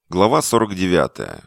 Глава 49.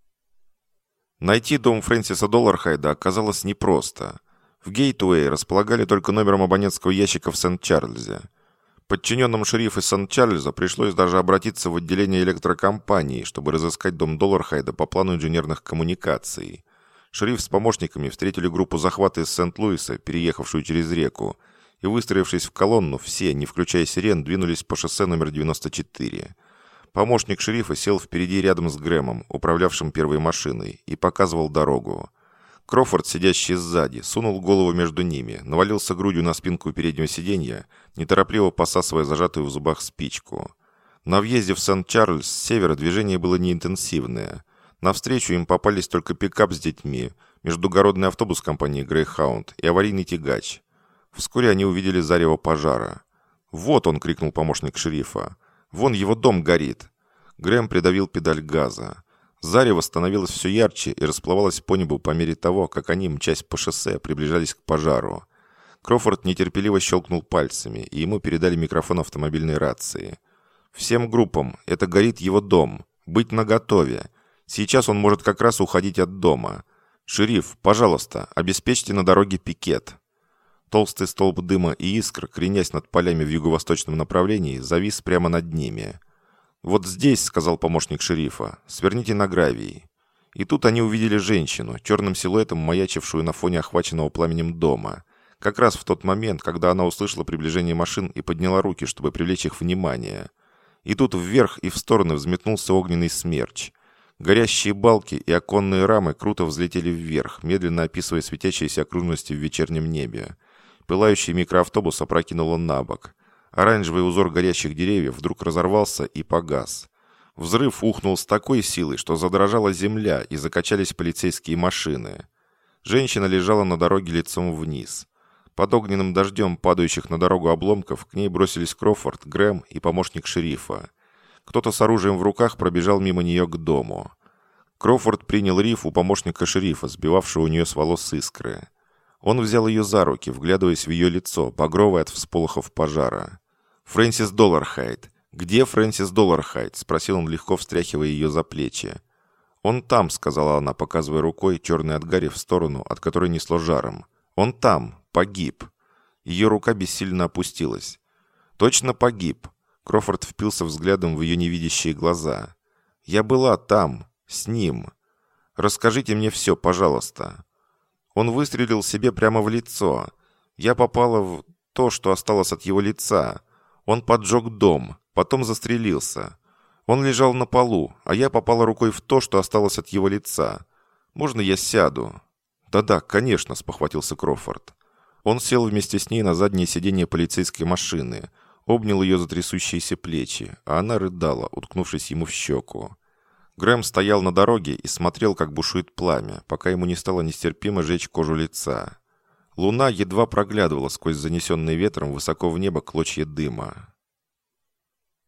Найти дом Фрэнсиса Доллархайда оказалось непросто. В Гейтуэй располагали только номером абонентского ящика в Сент-Чарльзе. Подчиненным шерифа Сент-Чарльза пришлось даже обратиться в отделение электрокомпании, чтобы разыскать дом Доллархайда по плану инженерных коммуникаций. Шериф с помощниками встретили группу захвата из Сент-Луиса, переехавшую через реку, и, выстроившись в колонну, все, не включая сирен, двинулись по шоссе номер 94. Помощник шерифа сел впереди рядом с Грэмом, управлявшим первой машиной, и показывал дорогу. Крофорд, сидящий сзади, сунул голову между ними, навалился грудью на спинку переднего сиденья, неторопливо посасывая зажатую в зубах спичку. На въезде в Сент-Чарльз с севера движение было неинтенсивное. Навстречу им попались только пикап с детьми, междугородный автобус компании «Грейхаунд» и аварийный тягач. Вскоре они увидели зарево пожара. «Вот он!» — крикнул помощник шерифа. «Вон его дом горит!» Грэм придавил педаль газа. Зарево становилось все ярче и расплывалось по небу по мере того, как они, мчась по шоссе, приближались к пожару. Крофорд нетерпеливо щелкнул пальцами, и ему передали микрофон автомобильной рации. «Всем группам, это горит его дом. Быть наготове. Сейчас он может как раз уходить от дома. Шериф, пожалуйста, обеспечьте на дороге пикет». Толстый столб дыма и искр, кренясь над полями в юго-восточном направлении, завис прямо над ними. «Вот здесь», — сказал помощник шерифа, — «сверните на гравий». И тут они увидели женщину, черным силуэтом маячившую на фоне охваченного пламенем дома. Как раз в тот момент, когда она услышала приближение машин и подняла руки, чтобы привлечь их внимание. И тут вверх и в стороны взметнулся огненный смерч. Горящие балки и оконные рамы круто взлетели вверх, медленно описывая светящиеся окружности в вечернем небе. Пылающий микроавтобус опрокинуло на бок. Оранжевый узор горящих деревьев вдруг разорвался и погас. Взрыв ухнул с такой силой, что задрожала земля и закачались полицейские машины. Женщина лежала на дороге лицом вниз. Под огненным дождем падающих на дорогу обломков к ней бросились Крофорд, Грэм и помощник шерифа. Кто-то с оружием в руках пробежал мимо нее к дому. Крофорд принял риф у помощника шерифа, сбивавшего у нее с волос искры. Он взял ее за руки, вглядываясь в ее лицо, багровое от всполохов пожара. «Фрэнсис Доллархайд! Где Фрэнсис Доллархайд?» — спросил он, легко встряхивая ее за плечи. «Он там», — сказала она, показывая рукой, черной от гари, в сторону, от которой несло жаром. «Он там! Погиб!» Ее рука бессильно опустилась. «Точно погиб!» Крофорд впился взглядом в ее невидящие глаза. «Я была там, с ним. Расскажите мне все, пожалуйста». Он выстрелил себе прямо в лицо. Я попала в то, что осталось от его лица. Он поджег дом, потом застрелился. Он лежал на полу, а я попала рукой в то, что осталось от его лица. Можно я сяду?» «Да-да, конечно», — спохватился Крофорд. Он сел вместе с ней на заднее сиденье полицейской машины, обнял ее за трясущиеся плечи, а она рыдала, уткнувшись ему в щеку. Грэм стоял на дороге и смотрел, как бушует пламя, пока ему не стало нестерпимо жечь кожу лица. Луна едва проглядывала сквозь занесенные ветром высоко в небо клочья дыма.